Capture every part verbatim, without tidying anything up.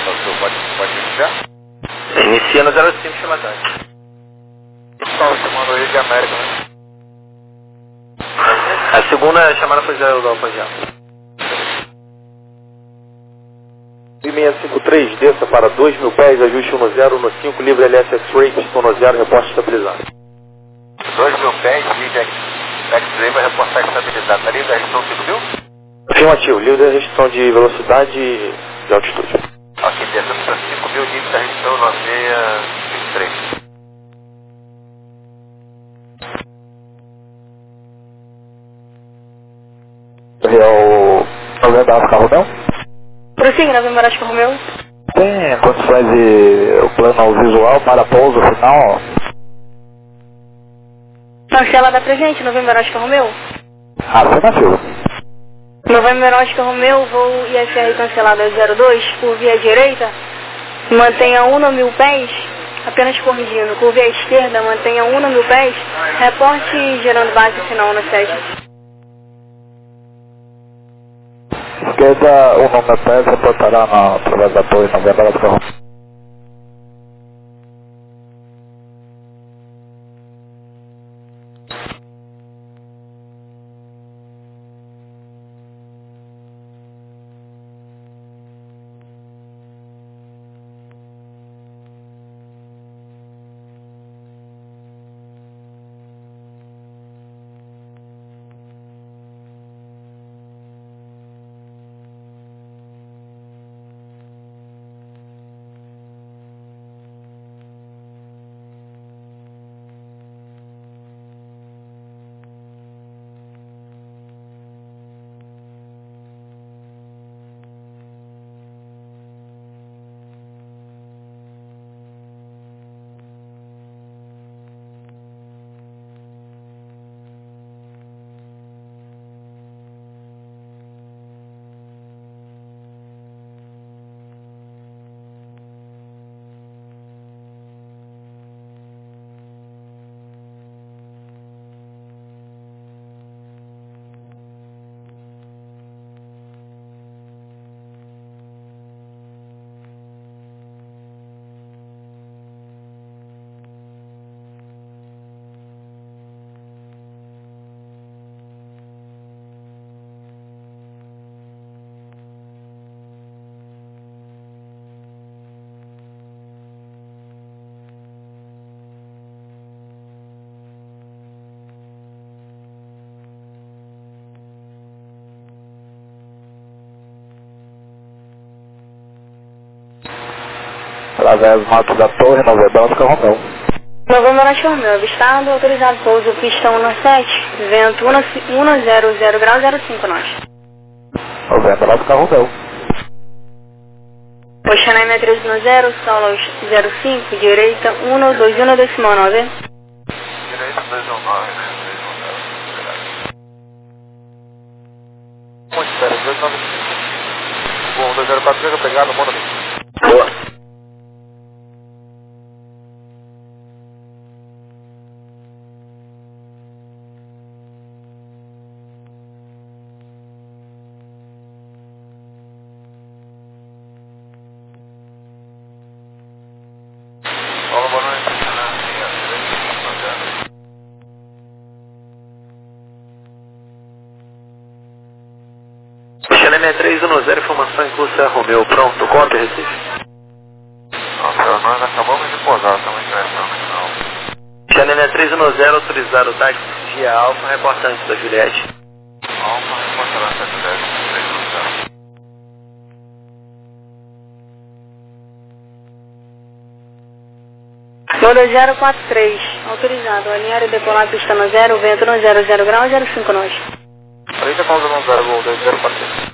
senhor pode, pode iniciar? Inicia no zero cinco, chama tarde. Pessoal, chamando ele de América, né? A segunda chamada foi zero Golpa já. seis cinco três, desça para dois mil pés, ajuste um no zero no cinco, livre L S X-Ray, pistão no zero, reporte estabilizado. dois mil pés, livre X-Ray vai reportar estabilidade. Tá livre a restrição cinco mil? Afirmativo, livre da restrição de velocidade e de altitude. Ok, descendo para cinco mil, livre da restrição nove seis cinco três. Real noventa Alfa Romeo? Prossiga, Novembro Oscar Romeo. Tem condições de o plano visual para pouso final? Cancela da presente, Novembro Oscar Romeo. Afirmativo. Novembro Oscar Romeo, voo I F R cancelado a zero dois, por via direita, mantenha um no mil pés, apenas corrigindo, por via esquerda, mantenha um no mil pés, reporte gerando base final no sete. Esquerda, o nome da peça reportará na, através da torre noventa Alfa Romeo. Através do mato da torre, noventa Alfa Romeo. Novembro Oscar Romeo, avistado, autorizado pouso, pistão no sete, vento um zero zero grau zero cinco nós. noventa Alfa Romeo. Oceana M três no zero, solo zero cinco, direita um dois um decimal nove. Direita dois um nove, né? dois um nove. Muito sério, dois nove cinco. Bom, dois zero quatro, chega pegado, manda aqui. Boa. Olá, boa noite. Oceana M três um zero, informação em curso é Romeo. Pronto, conta, Recife. Nossa, nós acabamos de pousar, estamos ingressando aqui não. Oceana M três um zero, autorizado táxi Gia Alfa, reportante da Juliette. Alfa, reportará sete dez, três um zero. Moda zero quatro três, autorizado, alinhar e decolar pista no zero, vento no zero zero grau zero cinco nós. Eita, pausa no zero, gol dois zero quatro.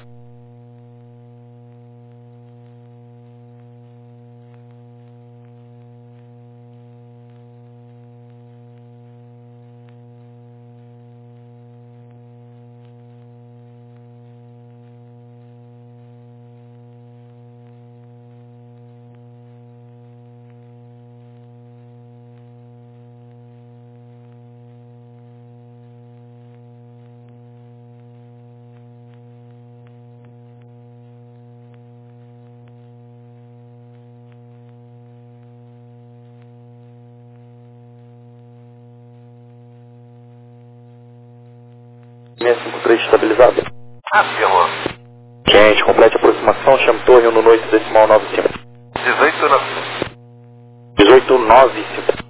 seis cinco três estabilizado. Afirma. Gente, complete a aproximação, chame torre no noite decimal nove cinco. dezoito nove cinco. dezoito nove cinco.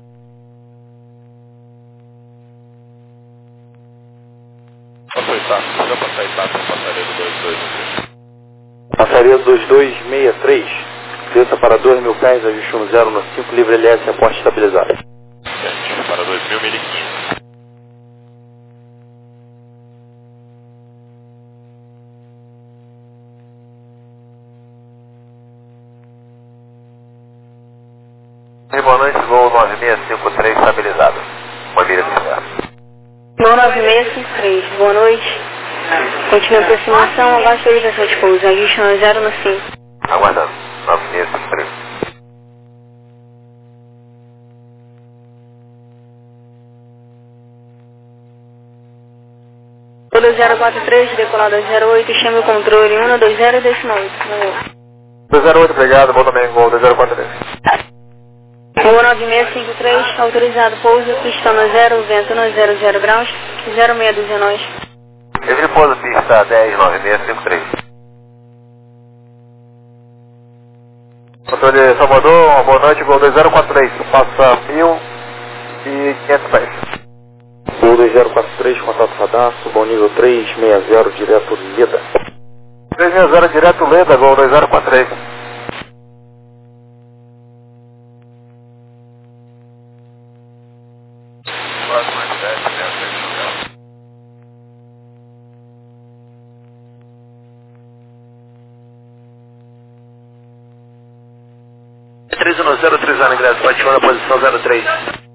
Passou etapa, já passar a etapa, passaria do dois dois três. Passaria dois dois seis três. Desça para dois mil pés, ajuste no zero no cinco, livre L S, aposta estabilizada. sete para dois mil, mil e quinze. Boa noite, voo nove seis cinco três estabilizado. Uma milha de inverno. Voo nove seis cinco três, boa noite. Continua a aproximação, abaixo da estação de pouso, ajuste no zero no cinco. Aguardando. nove seis cinco três. dois zero quatro três, decolar dois zero oito, chame o controle um dois zero decimal oito. dois zero oito, obrigado, bom também, gol dois zero quatro três. Voo nove seis cinco três, autorizado pouso, pista no zero, vento no zero zero graus, zero seis dezenove. Livre pouso, pista dez nove seis cinco três. Controle Salvador, uma boa noite, gol dois zero quatro três, passa mil e quinhentos pés. Gol dois zero quatro três, contato radastro, bom nível três seis zero, direto Leda. três seis zero, direto Leda, gol dois zero quatro três. três um zero, três zero ingresso, bate na posição zero três.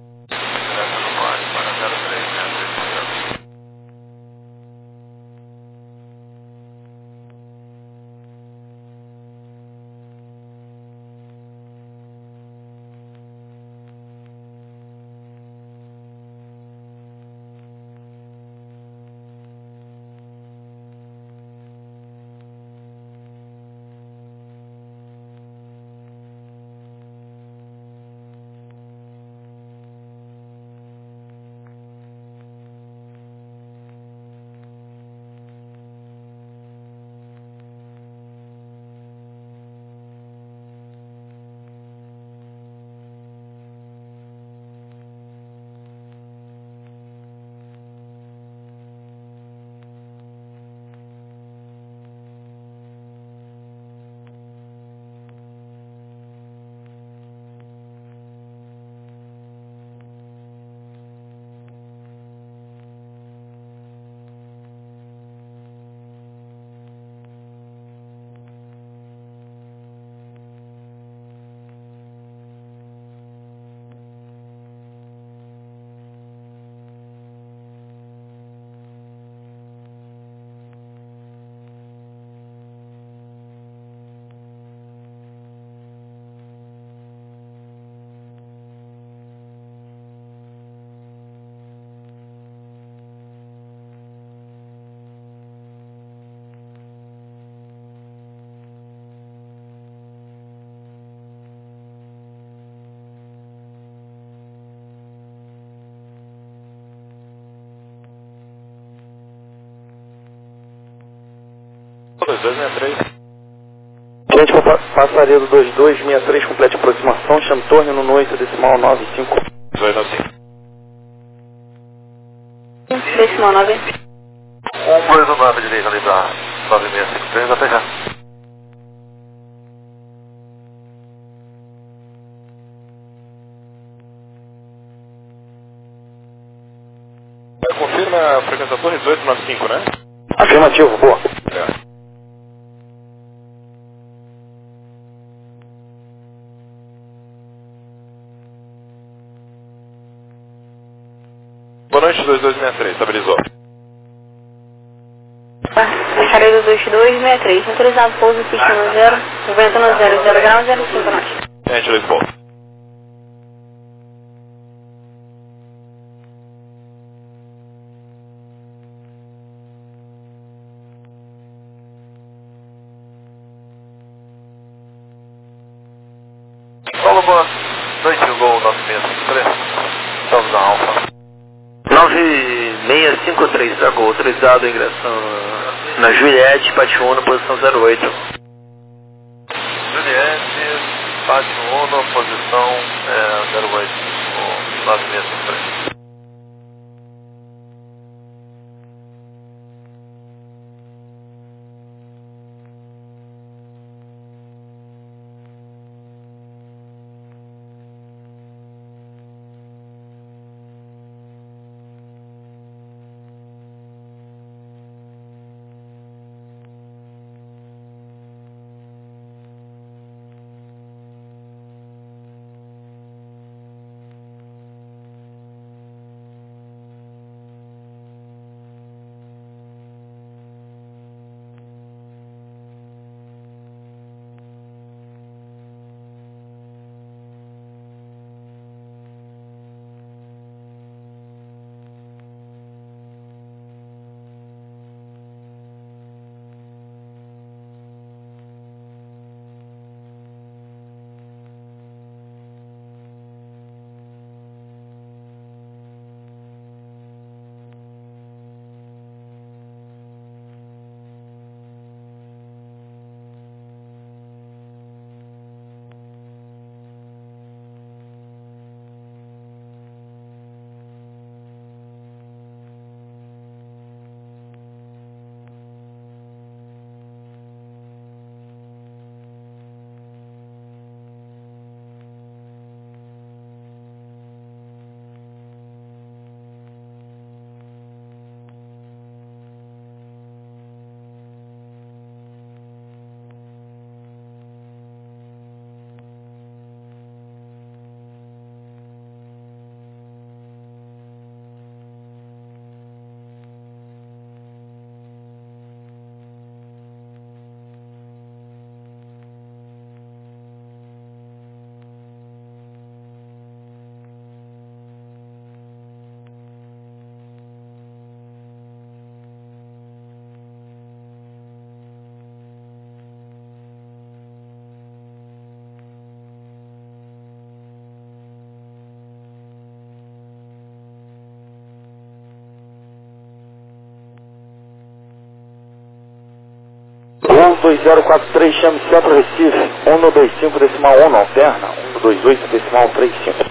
dois dois seis três. Gente, passaria do dois dois seis três, complete a aproximação, chame torre no noite decimal nove cinco. dois nove cinco. Decimal nove. um dois nove direito ali para nove seis cinco três, até já. Confirma a frequência da torre dezoito nove cinco, né? Afirmativo, boa. É. Boa noite, dois dois seis três, estabilizou. Passaria do dois dois seis três, autorizado pouso, pista no zero, vento no zero zero graus, zero cinco nove. Gente, dois pontos. Paulo, boa noite, gol nove seis cinco três. Estamos na Alfa. nove seis cinco três, Drago, autorizado a ingressão na Juliette, Pátio Uno, posição zero oito. Juliette, Pátio Uno, posição é, zero oito, nove seis cinco três. Gol dois zero quatro três, chame Centro Recife, um dois cinco decimal um, alterna, um dois oito decimal três cinco.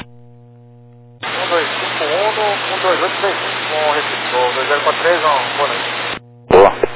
um dois cinco um, um dois oito três cinco, bom Recife, gol dois zero quatro três, não, boa noite. Boa.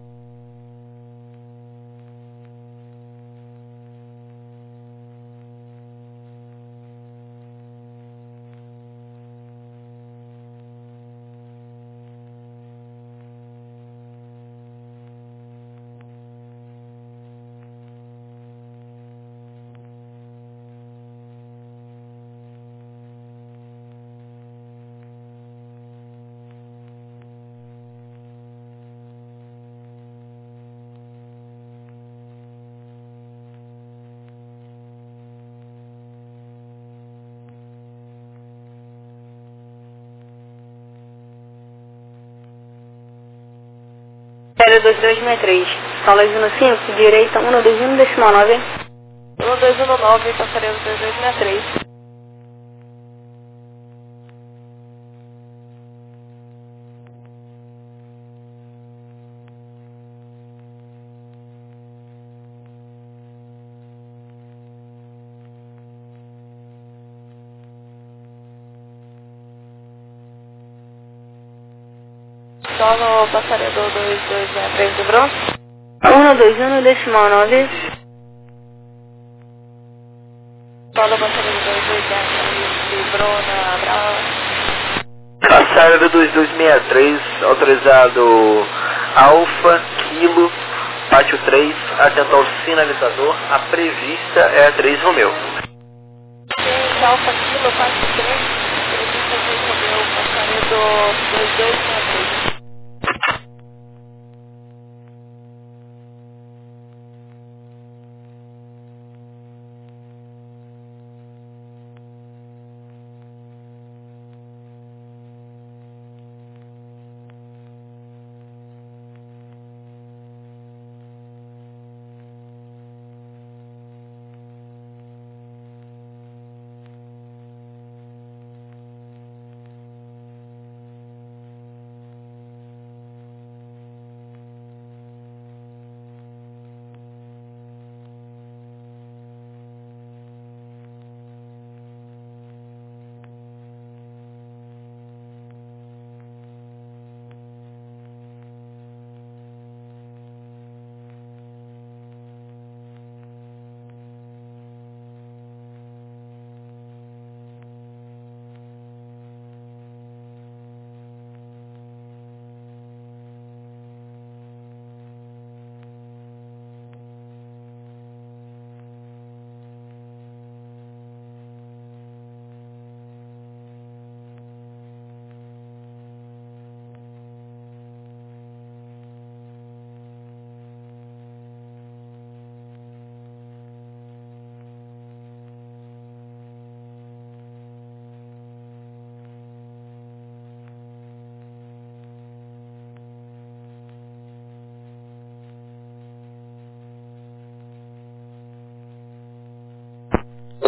zero dois dois seis três, Sala uno cinco, direita um dois um decimal nove. um dois um nove, passarelo dois dois seis três. Solo passarelo dois dois seis três do Bronx. um dois um decimal nove. Solo passarelo dois dois seis três de Brona, Brau. Passarelo dois dois seis três, autorizado Alfa, Kilo, Pátio três, atento ao sinalizador, a prevista é a três Romeu. Alfa, Kilo, Pátio três, prevista três Romeu, passarelo dois dois seis três.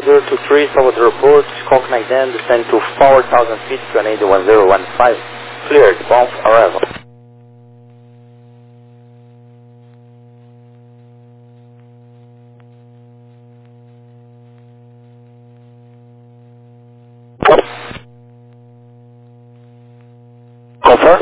zero two three, Salvador Port, Conk nine ten, descend to four thousand feet, Canadian one zero one five. Cleared, bound arrival. Confirm.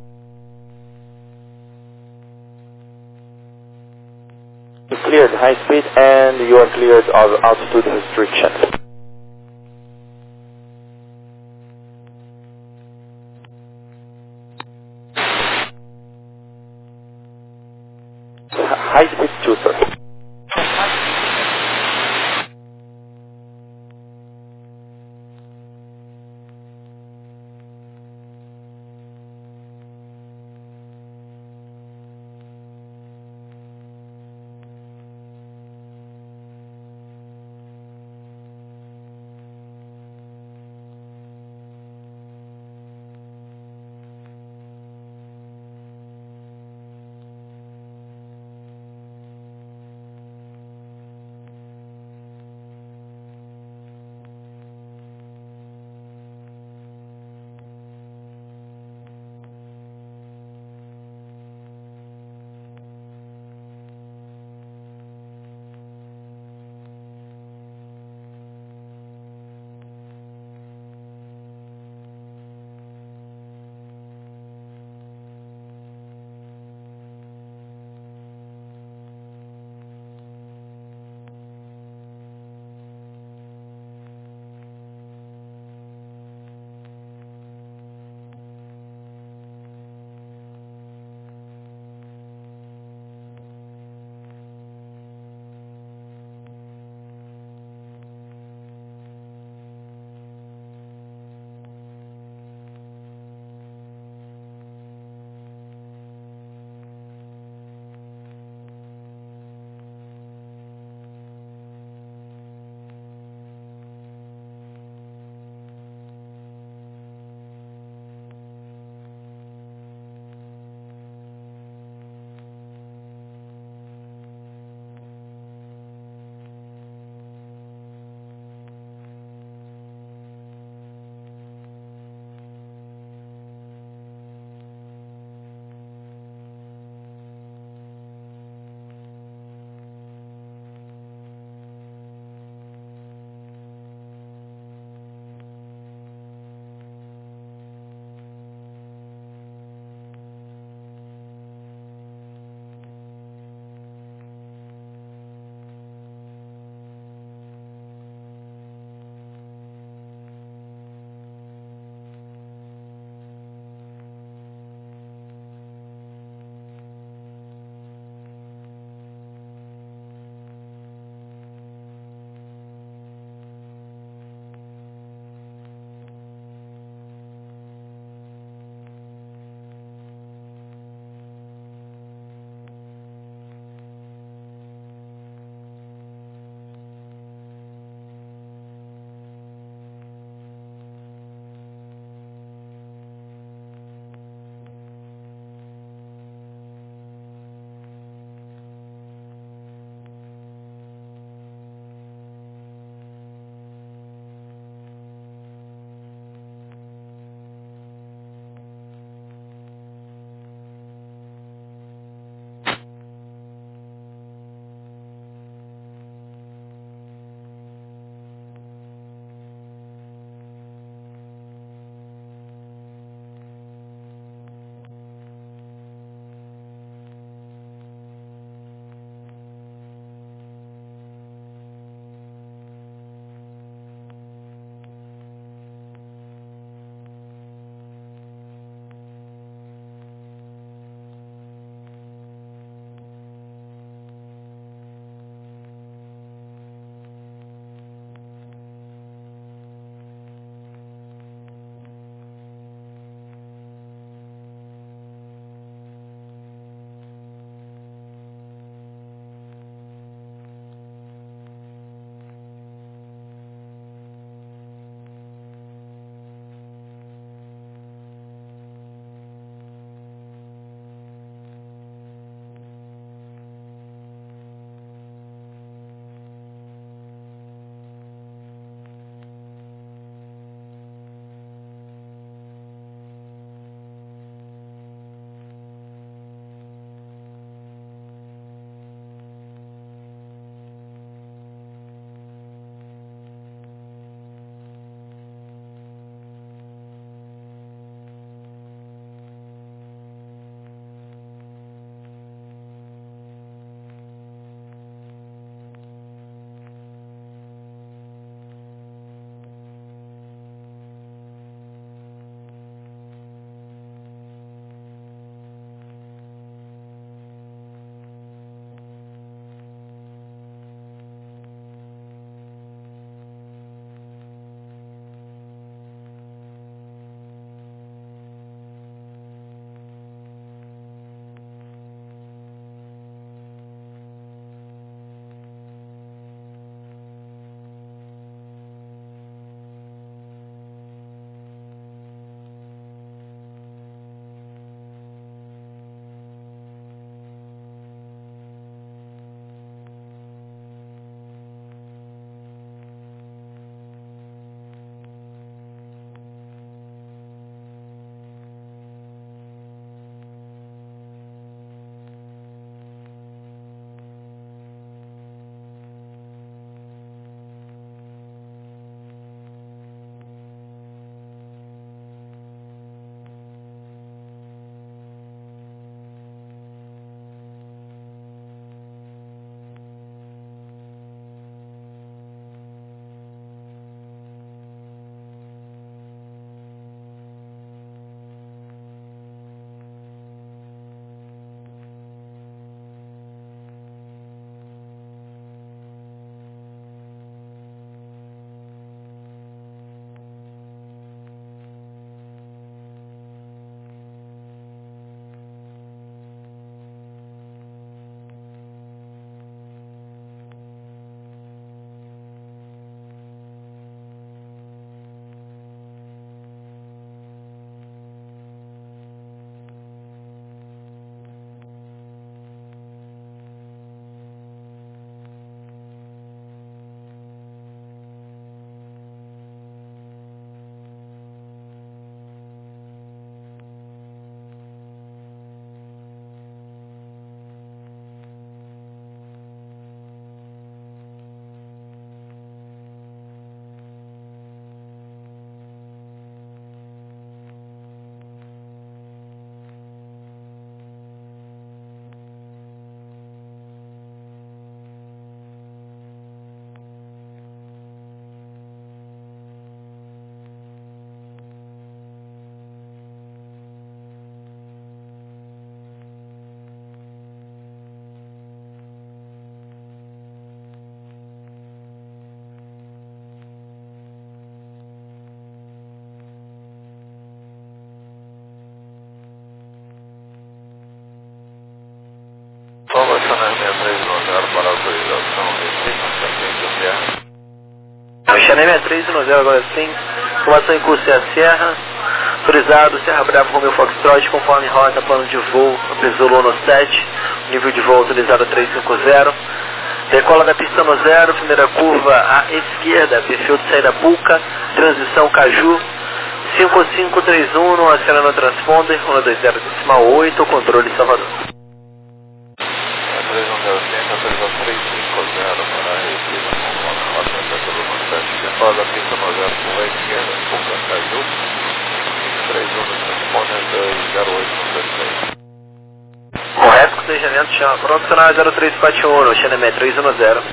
Cleared high speed and you are cleared of altitude restriction. High speed tutor. Correção, Recife, Santa Serra. Xané sessenta e três um zero agora sim. Informação em curso é a Serra. Autorizado, Serra Bravo, Romeo Foxtrot, conforme rota, plano de voo, Zulu no sete. Nível de voo autorizado trezentos e cinquenta. Decola da pista no zero, primeira curva à esquerda, perfil de saída Buca, transição Caju. cinco cinco três um, no acelera no transponder, um dois zero decimal oito, controle Salvador. três um zero cinco, autorização trezentos e cinquenta para Recife, conforme rota, Zulu no sete. Decola da pista no zero, curva à esquerda, Buca, Caju. três um no transponder, dois zero oito no três. Correto, cotejamento, chama. Pronto, sinal zero três quatro um, no Xané três um zero.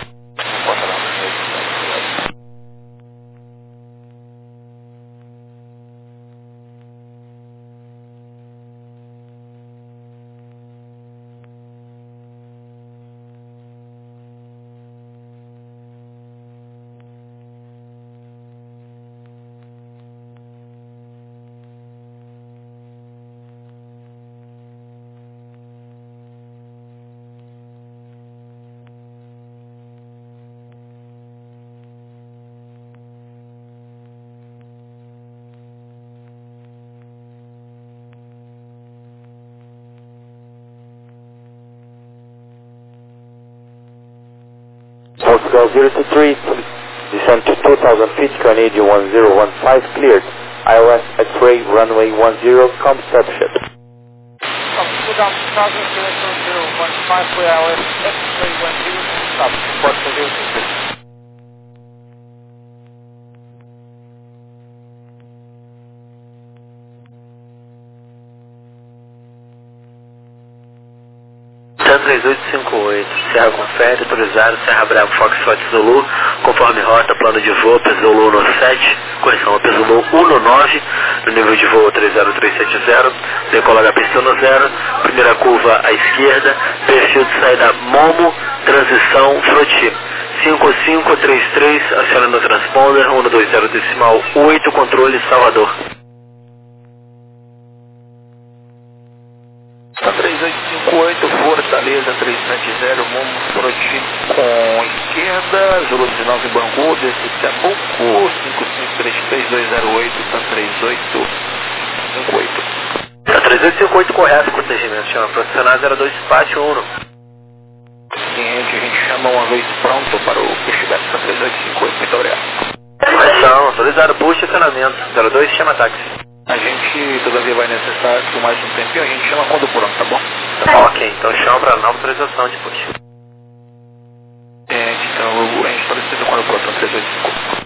Portugal zero two three, descend to two thousand feet, Canadian one zero one five, cleared. I L S X-ray, runway one zero, come step ship. Two down two thousand, zero zero one five, for I L S X-ray one zero, stop. Portugal zero two three. três oito cinco oito, Serra confere, autorizado, Serra Bravo, Foxtrot Zulu, conforme rota, plano de voo, Zulu no sete, correção, Zulu um no nove, no nível de voo três zero três sete zero, decola da pista no zero, primeira curva à esquerda, perfil de saída Momo, transição Froti, cinco cinco três três, acionando o transponder, um dois zero decimal oito, controle Salvador. três oito cinco oito, Fortaleza três sete zero, Momo Froti com esquerda, Zulu dezenove Bangu, desce Tabuco, cinco cinco três três dois zero oito, tá três oito cinco oito. Tá três oito cinco oito correto, protegimento, chama profissional zero dois quatro um. Seguinte, a gente chama uma vez pronto para o pushback para três oito cinco oito, muito obrigado. Correção, autorizado, push, acionamento, zero dois chama táxi. A gente, todavia, vai necessitar por mais um tempinho, a gente chama quando pronto, tá bom? Tá, ok, então chama para nova autorização de push. É, então, a gente solicita quando pronto, três oito cinco oito.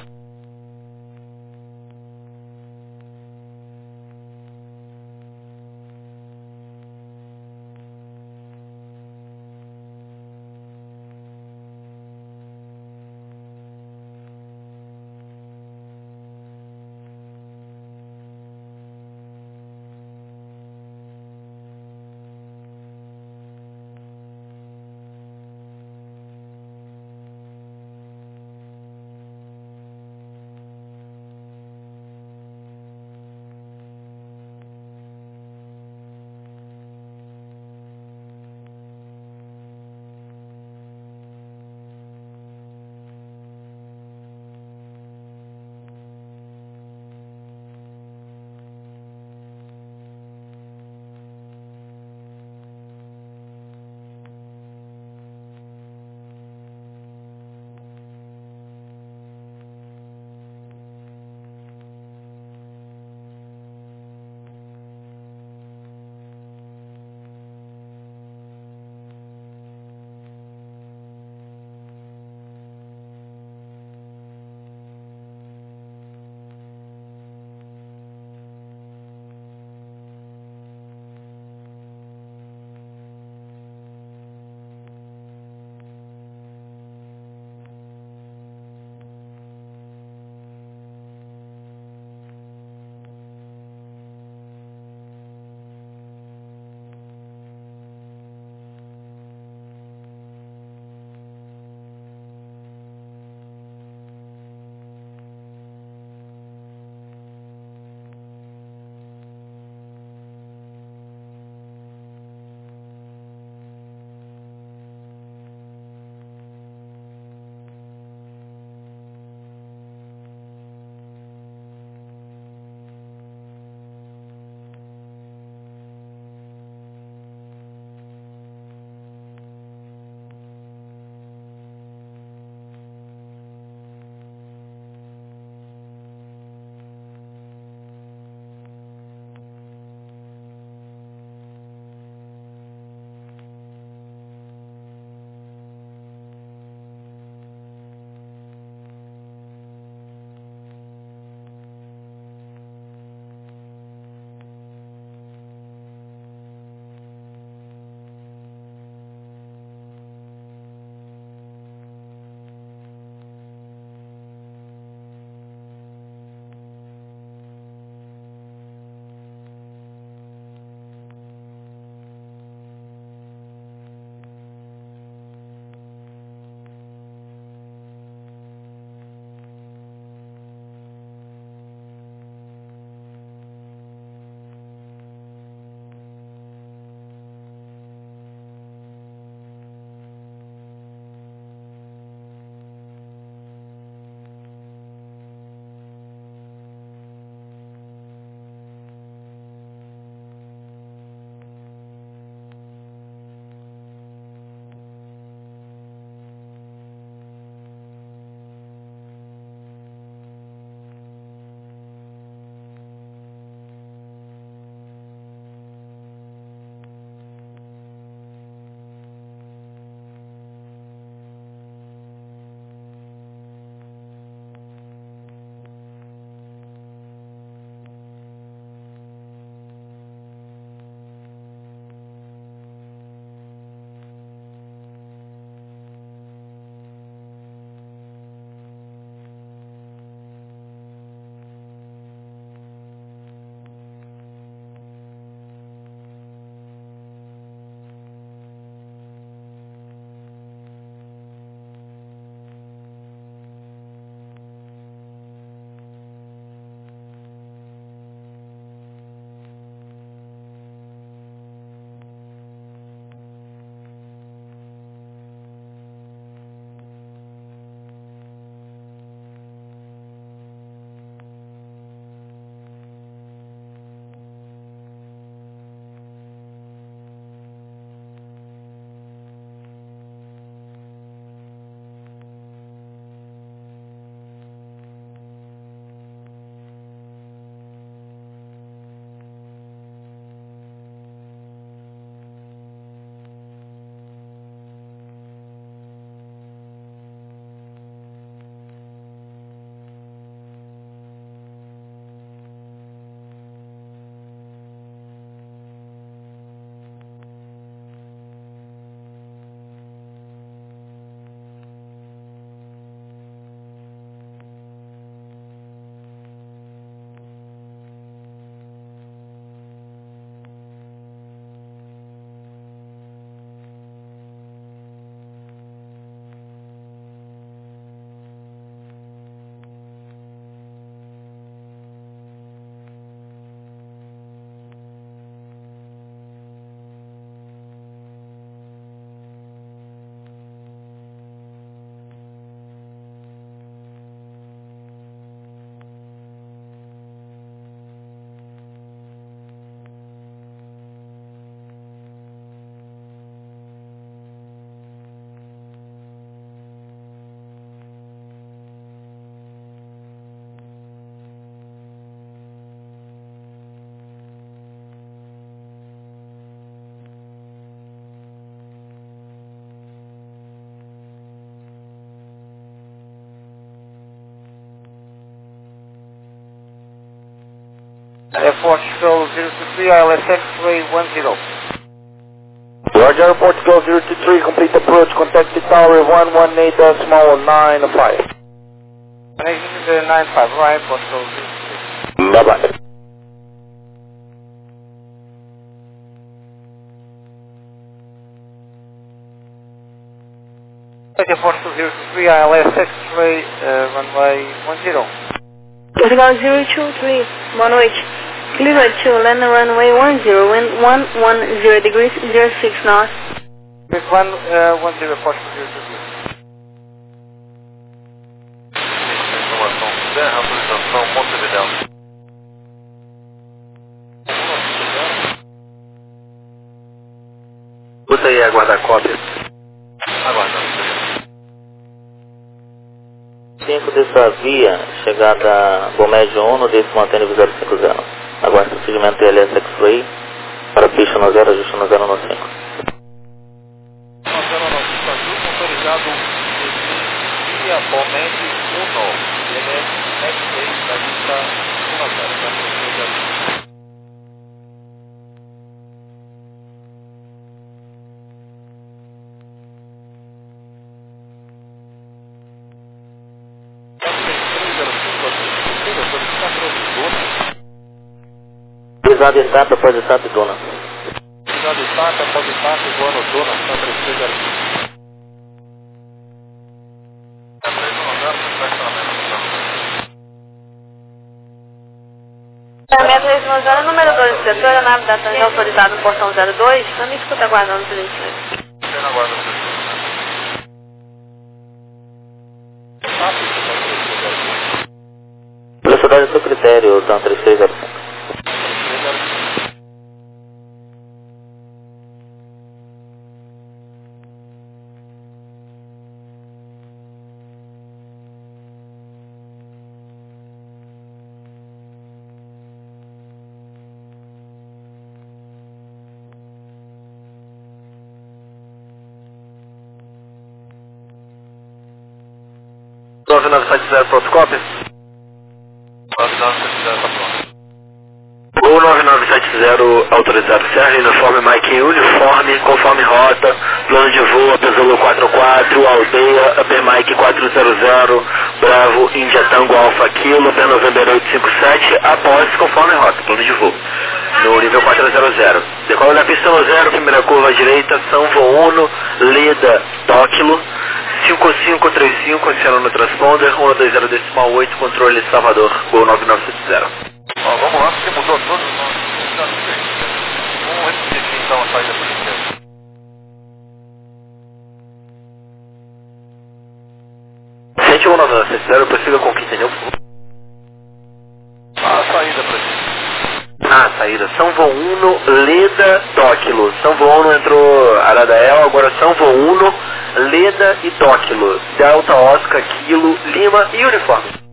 É Portugal zero two three, I L S X-ray one zero. Roger, Portugal zero two three, complete approach, contact the tower one one eight decimal nine five. Connection to nine five, right, Portugal zero two three. Bye bye. Okay, Portugal zero two three, I L S X-ray, uh, runway one zero. Portugal zero two three, boa noite. Clear to land runway one zero, wind one one zero degrees, zero six knots. This one, uh, one zero, Portugal zero two three. Informação Serra, autorização Montevidéu. Usa aí, aguarda a cópia. Aguardando. cinco dessa via, chegada Bomédio um, desse mantém zero cinco zero. Aguarde o segmento T L S X-Ray para pista no zero, ajuste no zero no cinco. zero nove cinco azul, motorizado via Bomédio um, T L S X-Ray da lista um a zero, para três zero. Pisada estátua, após estátua e dona. Pisada estátua, após estátua e voando dona, para três zero cinco. Estacionamento responsável número dois do setor, a nave da Tangente autorizada no portão zero dois, também escuta aguardando o silêncio. Você não aguarda o Velocidade do seu critério, Dan três três zero cinco. nove nove sete zero, pronto, cópia? nove nove sete zero, tá pronto. Gol nove nove sete zero, autorizado Serra, uniforme Mike uniforme, conforme rota, plano de voo, Apesolo quatro quatro, aldeia, Upper Mike quatro zero zero, Bravo, India Tango Alpha Kilo, Upper November oito cinco sete, após conforme rota, plano de voo, no nível quatro zero zero. Decola da pista no zero, primeira curva à direita, São Voluno, Leda, Tóquilo, cinco cinco três cinco, acionando no transponder, um dois zero decimal oito, controle Salvador, Gol nove nove sete zero. Ó, vamos lá, porque mudou todos os nossos. Vamos repetir aqui então a saída por inteiro. sete um nove nove sete zero, prossiga com o que entendeu? A saída pra gente. Ah, saída. São Voluno, Leda, Tóquilo. São Voluno entrou Aradael, agora São Voluno, Leda e Tóquilo. Delta, Oscar, Kilo, Lima e uniforme.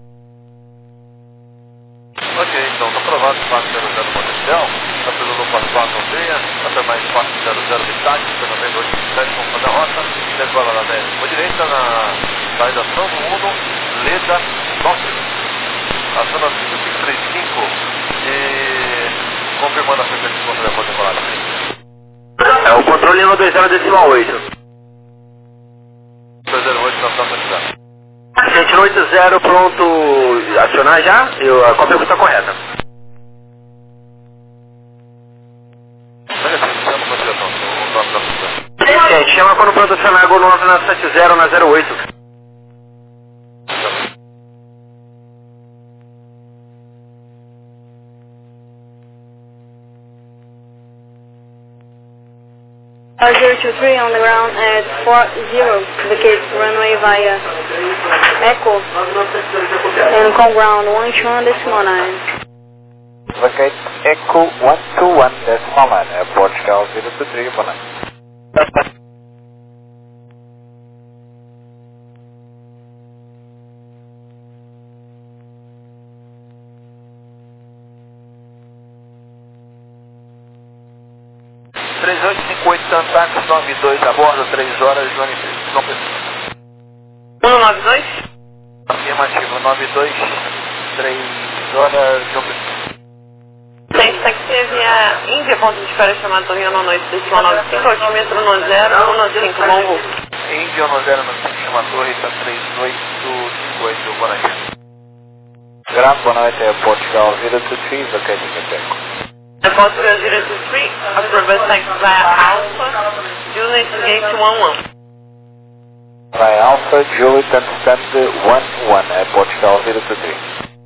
Ok, então, tá aprovado quatro zero zero Montevidéu, tá pelo quatro quatro aldeia, tá mais quatro zero zero Bitag, pelo menos oito sete com cada rota, decola na dez. Por direita na saída São Voluno, Leda, Tóquilo. A zona cinco cinco três cinco e confirmando a frequência de controle da temporada. É o controle no dois zero decimal oito. dois zero oito na próxima cidade. Gente, no oito zero, pronto, acionar já? Eu, a cópia está correta. Gente, chama quando pronto acionar Gol nove nove sete zero na zero oito. zero two three on the ground at four zero, vacate runway via Echo, and call ground one two one decimal nine. Vacate Echo one two one decimal nine, é Portugal zero two three, boa noite. três oito cinco oito Tantax nove dois a bordo, três horas, Johnny João Pessoa. um nove dois? Afirmativo, nove dois, três horas, João Pessoa. via Índia, ponto de espera chamado Torre um noite, decimal nove cinco, altímetro um zero um cinco, bom voo. Índia um zero um cinco, chama Torre, está três oito cinco oito, boa noite. Grand, boa noite, Airport Gal zero two three, vacating at Echo. Airport Gal zero two three, approval taxi via Alpha, Juliet Gate one one. By Alpha, Juliet and stand one one, Airport Gal zero two three.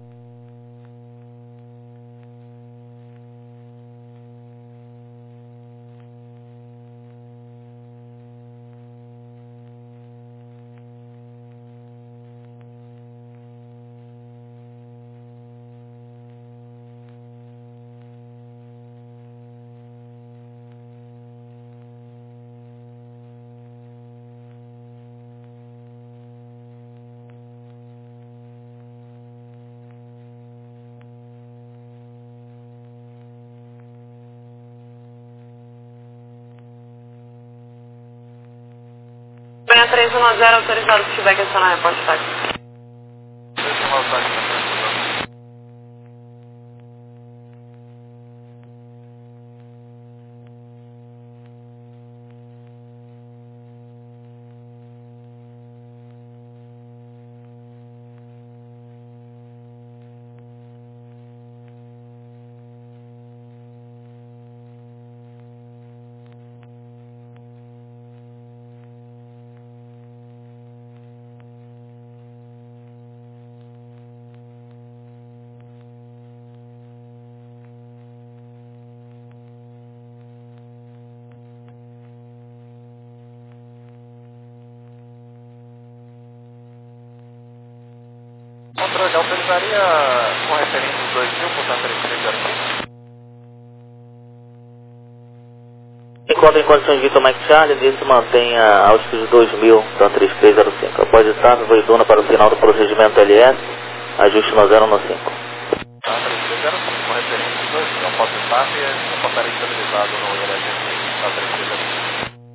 três um zero, autorizado se tiver que acionar a Airport Taxi. Controle, autorizaria com referência os dois mil, portanto, três três zero cinco. Enquanto em condições de Vitor Mike Charlie, disse mantenha a altitude dois mil, portanto três três zero cinco. Após estar, voidona para o final do procedimento L S, ajuste no zero um cinco. Tá, três três zero cinco, com referência os dois mil, após estar e comportaria estabilizado no L S cinco, tá, três três zero cinco.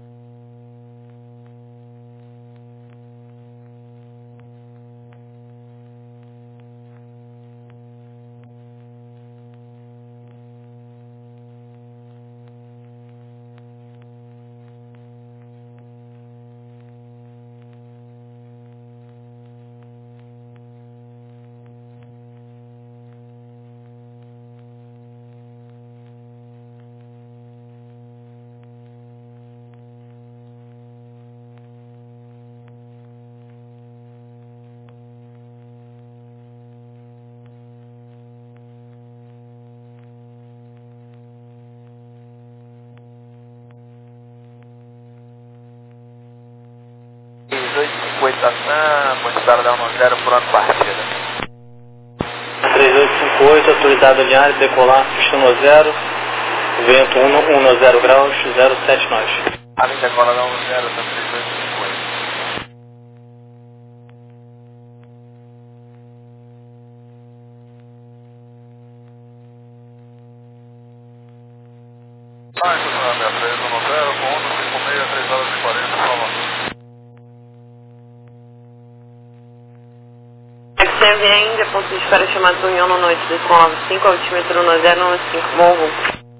três oito cinco oito Assam, quantidade um zero por ano partida. três oito cinco oito, autorizado diário, decolar, destino zero, vento um zero graus, zero sete nós. Além da cola da um zero, tá três oito cinco oito. Ah, isso não é minha três um zero, com um cinco seis, três horas e quarenta, por favor. C V ainda, ponto de espera chamado Torre um noite, decimal nove cinco, altímetro um zero um cinco, bom voo.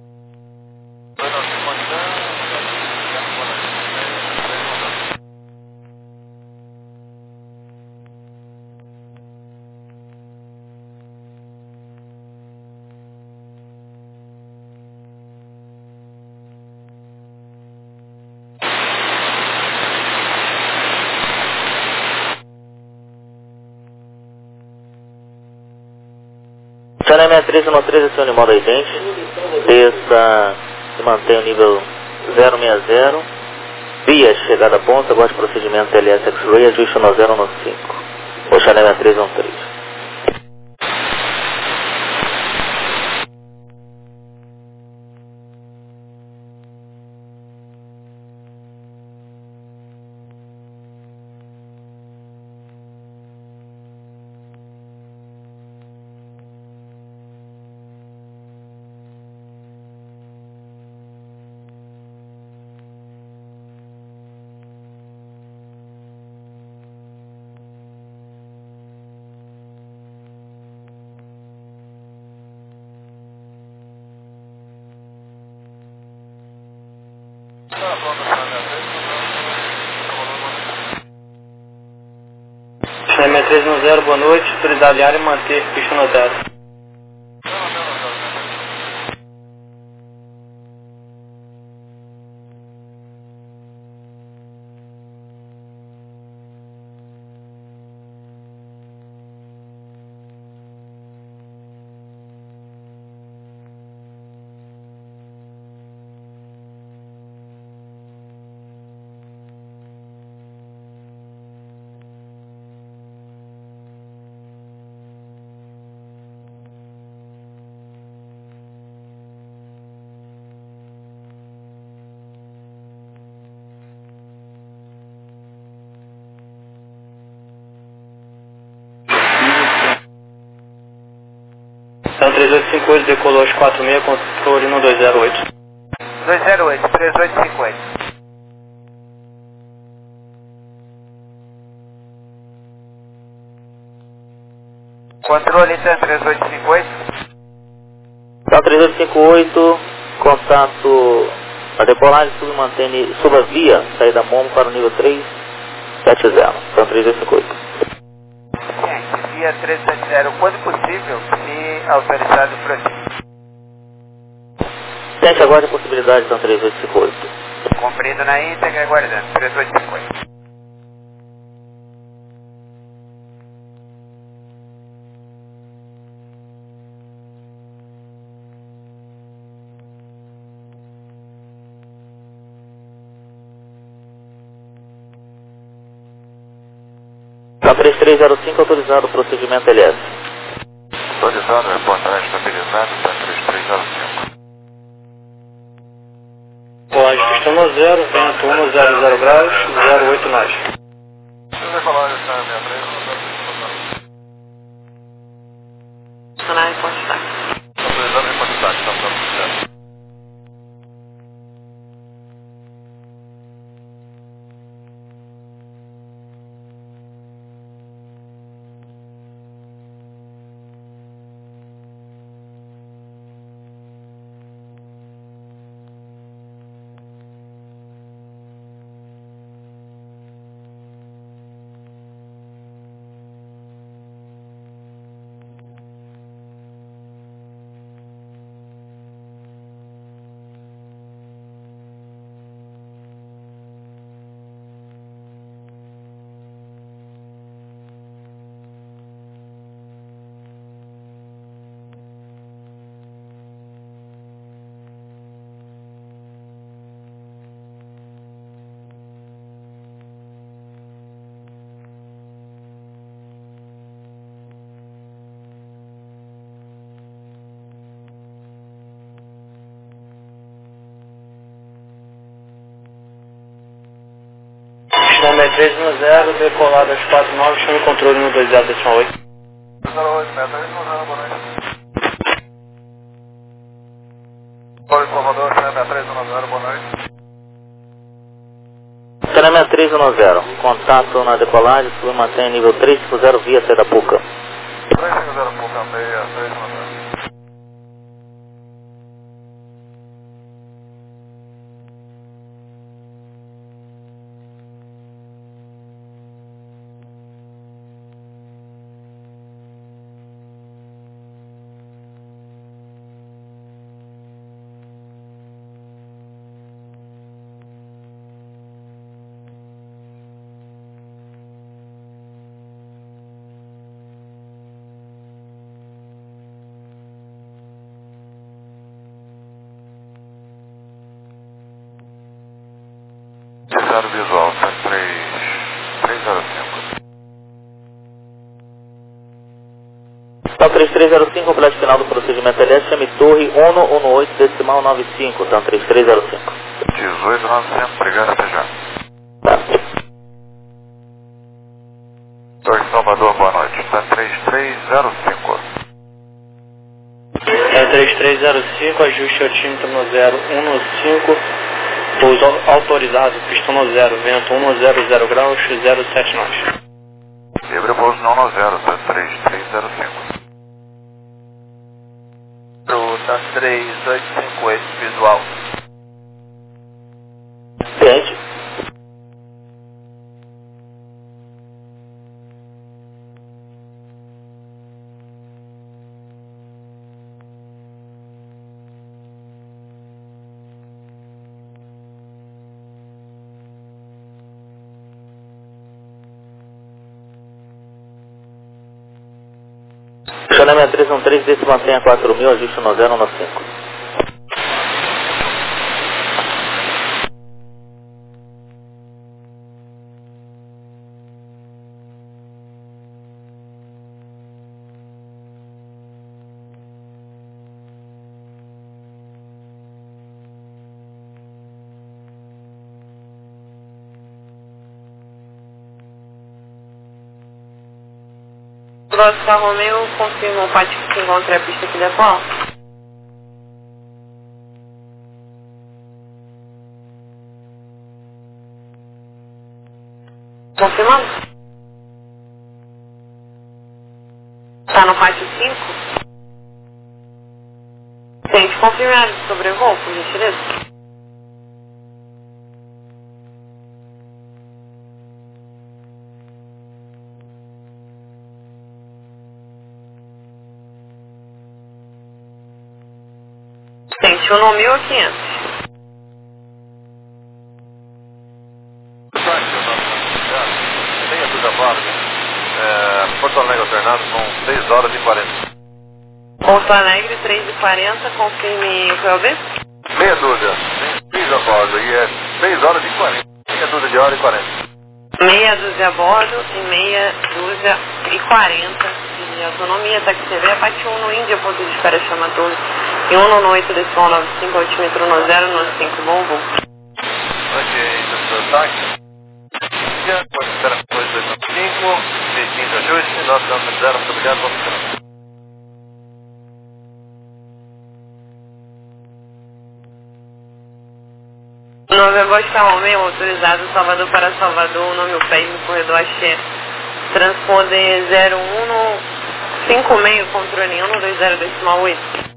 Channel sessenta e três um três, acione modo idêntico, desça e mantenha o nível zero seis zero, via chegada a ponta, aguarde procedimento L S X-Ray, ajuste no zero um cinco, o Channel sessenta e três um três. três um zero, boa noite. Autoridade área manter pista no zero. Então três oito cinco oito decolou aos quatro seis, controle no dois zero oito. dois zero oito, três oito cinco oito. Controle então três oito cinco oito. Então três oito cinco oito, contato a decolagem, submantém, suba via, saída Momo para o nível três sete zero. Então três oito cinco oito. Gente, via três sete zero, quando possível, se autorizado prossiga. Tente aguarde a possibilidade, então três oito cinco oito. Cumprido na íntegra, aguardando, três oito cinco oito. Então três três zero cinco, autorizado o procedimento L S. Autorizado, reportagem estabilizada, tá três três zero cinco. Decolagem pista no zero, vento um zero zero graus, zero oito nós. Decolagem está sessenta e três. Sonar em contato. Autorizado em contato, está tudo certo. Nome três um zero, decolado aos quatro nove, chama o controle no dois zero oito. zero oito, meta três um zero, boa noite. Oi, Salvador, meta três um zero, boa noite. Treinamento três um zero, contato na decolagem, submantém nível três cinco zero via saída Puca. três cinco zero, Puca, meia, três um zero. Zero visual, três zero cinco. Então três três zero cinco, completo final do procedimento L S, chame torre um um oito decimal nove cinco, então três três zero cinco. dezoito novecentos, obrigado, até já. Tá. Torre Salvador, boa noite, está três três zero cinco. É três três zero cinco, ajuste altímetro no zero um cinco, pouso autorizado, pista no zero, vento um zero zero graus, zero sete nós. Libre pouso não no zero, tá três três zero cinco. Tá três oito cinco oito, visual. Tente. Cana seis três um três, desse mantenha quatro mil, ajuste no zero no cinco. Oscar Romeo, confirma o pátio que se encontra a pista aqui da qual? Confirmando? Tá no pátio cinco? Tente confirmar sobrevoo, por gentileza. Tente um no mil a quinhentos. Meia dúzia válida. É, Porto Alegre alternado com seis horas e quarenta. Porto Alegre, três e quarenta, confirme o P O B? Meia dúzia. Tem seis a bordo e é seis horas e quarenta. Meia dúzia de hora e quarenta. Meia dúzia a bordo e meia dúzia e quarenta de autonomia. Táxi T V, parte um no Índia, ponto de espera chama torre. E um no oito, decimal nove cinco, altímetro no zero no cinco, bom voo. Ok, seu táxi. Pode esperar dois dois cinco, quinze ajuste, nove nove zero, muito obrigado, vamos esperar. Novembro Oscar Romeo, autorizado Salvador para Salvador, nome o pé no corredor Axé. Transponder zero um no cinco meio, controle um no dois zero, decimal oito.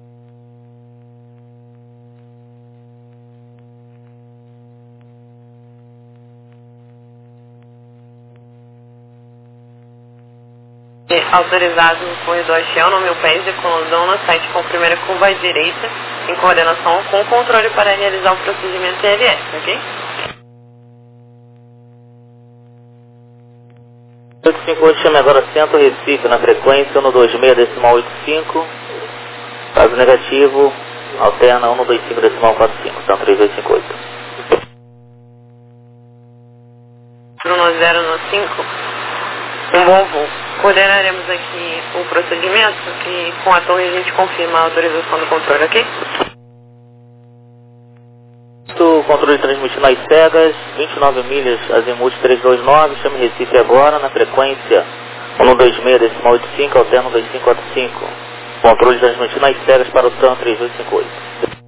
Autorizado no corredor Shell, no meu país de Colondão, no site com primeira curva à direita, em coordenação com o controle para realizar o procedimento T L S, ok? oito cinco oito, chame agora Centro Recife na frequência um no dois seis decimal oito cinco. Caso negativo, alterna um no dois cinco decimal quatro cinco, então três dois cinco oito. no zero no cinco, um bom voo. Coordenaremos aqui o procedimento e com a torre a gente confirma a autorização do controle, ok? O controle transmitindo às cegas, vinte e nove milhas, azimut trezentos e vinte e nove, chame Recife agora na frequência um no dois seis decimal oito cinco, alterno dois cinco quatro cinco. Controle transmitindo às cegas para o T R A N três dois cinco oito.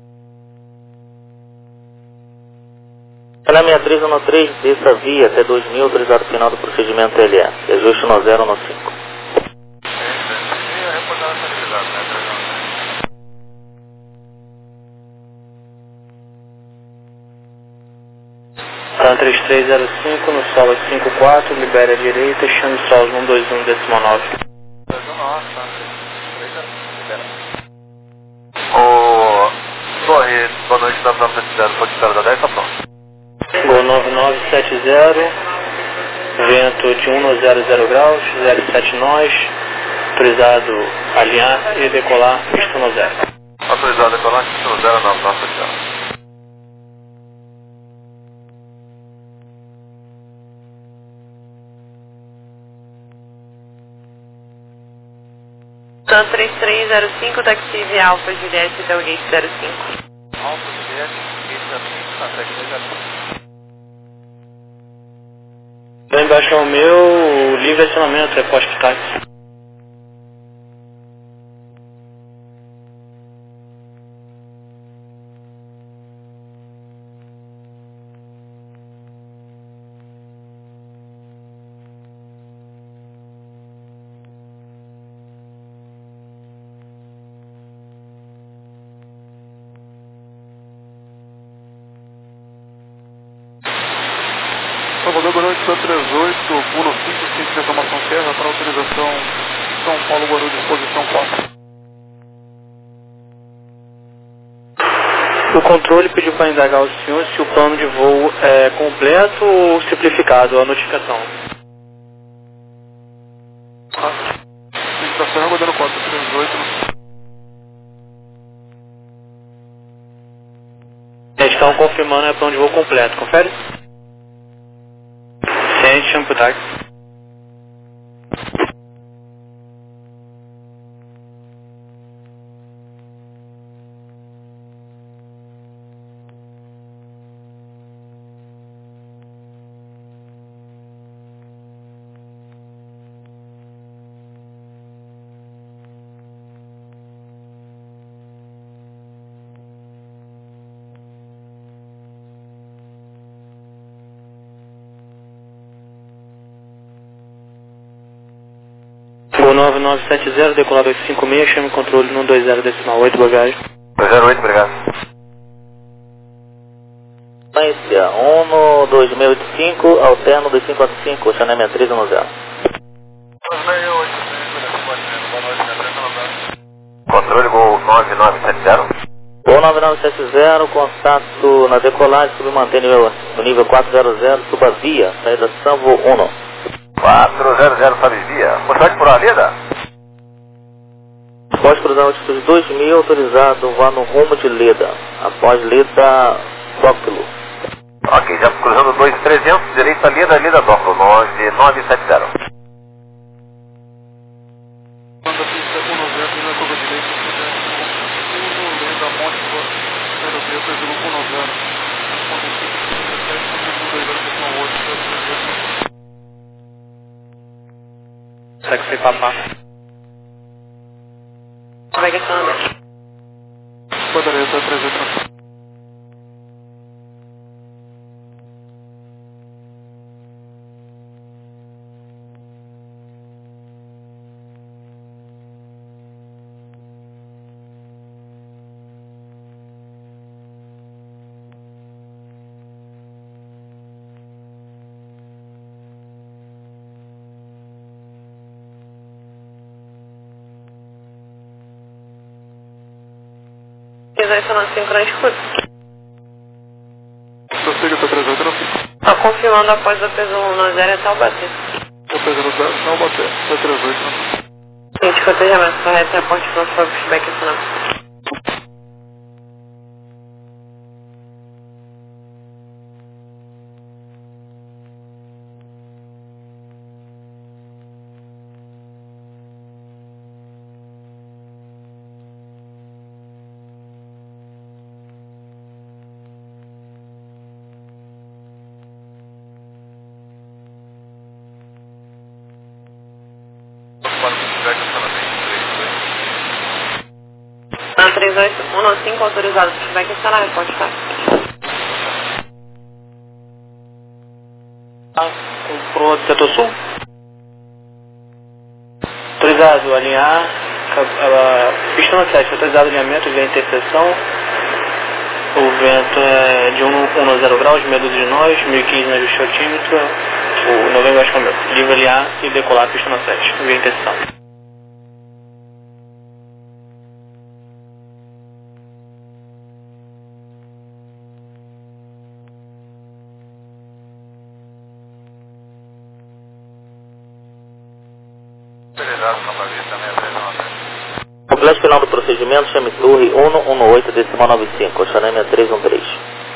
Cana seis três um três, desça via até dois mil, autorizado final do procedimento T L S. Ajuste no zero no cinco. T R A N três três zero cinco, no solo cinco quatro, libere à direita, chame solos um dois um decimal nove. Ô, Torre, boa noite, nove nove sete zero, pode estar da dez, tá pronto. Gol nove nove sete zero, vento de um no zero zero graus, zero sete nós, autorizado alinhar e decolar, pista no zero. Autorizado a decolar, pista no zero nove nove sete zero. T A N três três zero cinco, táxi via Alfa Juliette, Delgate zero cinco. Alfa Juliette, Gate zero cinco, tá três três zero cinco. Lá embaixo é o meu livre acionamento, reposto de táxi. Salvador, boa noite, três oito, Pulo cinco, cinco de reclamação terra para autorização São Paulo, Guarulhos, disposição quatro. O controle pediu para indagar o senhor se o plano de voo é completo ou simplificado, a notificação. Estação Água da estão confirmando é plano de voo completo, confere? Ciente, chama pro táxi. Gol nove nove sete zero, decolado oito cinco seis, chame controle no dois zero decimal oito, bagagem. dois zero oito, obrigado. Sequência um no dois seis oito cinco, alterno dois cinco quatro cinco, Chanel sessenta e três um zero. Controle Gol nove nove sete zero. Gol nove nove sete zero, contato na decolagem, submantém nível, no nível quatro zero zero, suba via, saída Samvo um. quatro zero zero, sobe via. Postagem por Alida? Pode cruzar a altitude dois mil, autorizado, vá no rumo de Leda. Após Leda, Dócilo. Ok, já cruzando dois trezentos, direita Leda, Leda Dócilo, nove nove sete zero. Manda pista um noventa, na curva direita, uno, Leda, Monte, zero B, pelo um noventa. Será que foi papá? Vai que anda. Poderia estar três. Quiser falar sincron, escuta. Prossiga até três oito. Tá confirmando após a peso um no zero até o bater. Tô pegando zero, não bater. Até três oito. Gente, cotejamento correto e a ponte não foi feedback final. Na três oito um cinco, autorizado. Feedback final, pode estar. Pro outro setor sul. Autorizado alinhar, pista sete, autorizado alinhamento via interseção. O vento é de um zero graus, meia dúzia de nós, mil e quinze na ajuste altímetro. O novembro acho que é o meu. Livre alinhar e decolar pista sete, via interseção. Completo final do procedimento, chame Torre um um oito decimal nove cinco, Chanel sessenta e três um três.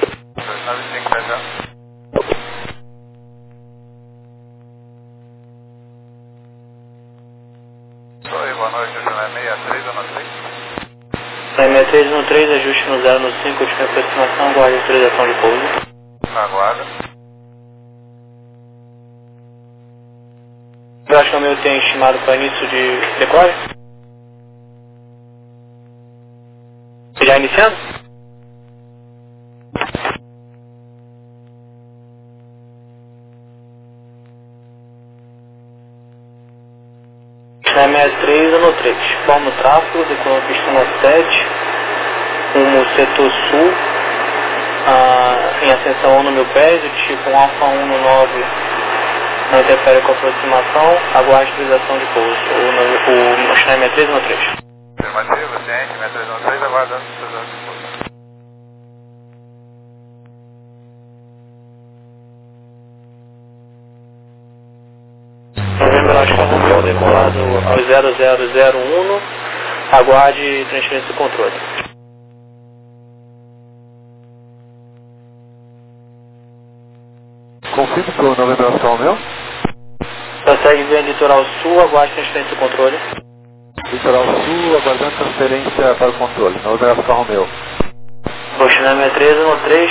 Oi, boa noite, Chanel sessenta e três um três. sessenta e três um três, ajuste no zero no cinco, última aproximação, guarde autorização de pouso. Aguarda. Eu acho que o meu tem estimado para início de decolagem. Já iniciando? sessenta e três no três. Forma o tráfego, decolando pista sete, rumo setor sul, ah, em ascensão um no mil pés, o tipo um Alfa um no nove, não interfere com a aproximação, aguarde autorização de pouso, o, o sessenta e três no três. Afirmativo, ciente, sessenta e três um três, aguardando autorização de pouso. Novembro, acho que é o decolado ao zero zero zero um, aguarde transferência de controle. confirme por novembro Alfa Romeo. Prossegue via Litoral Sul, aguarde transferência do controle. Litoral Sul, aguardando transferência para o controle. novembro Alfa Romeo. Roxinha sessenta e três um três,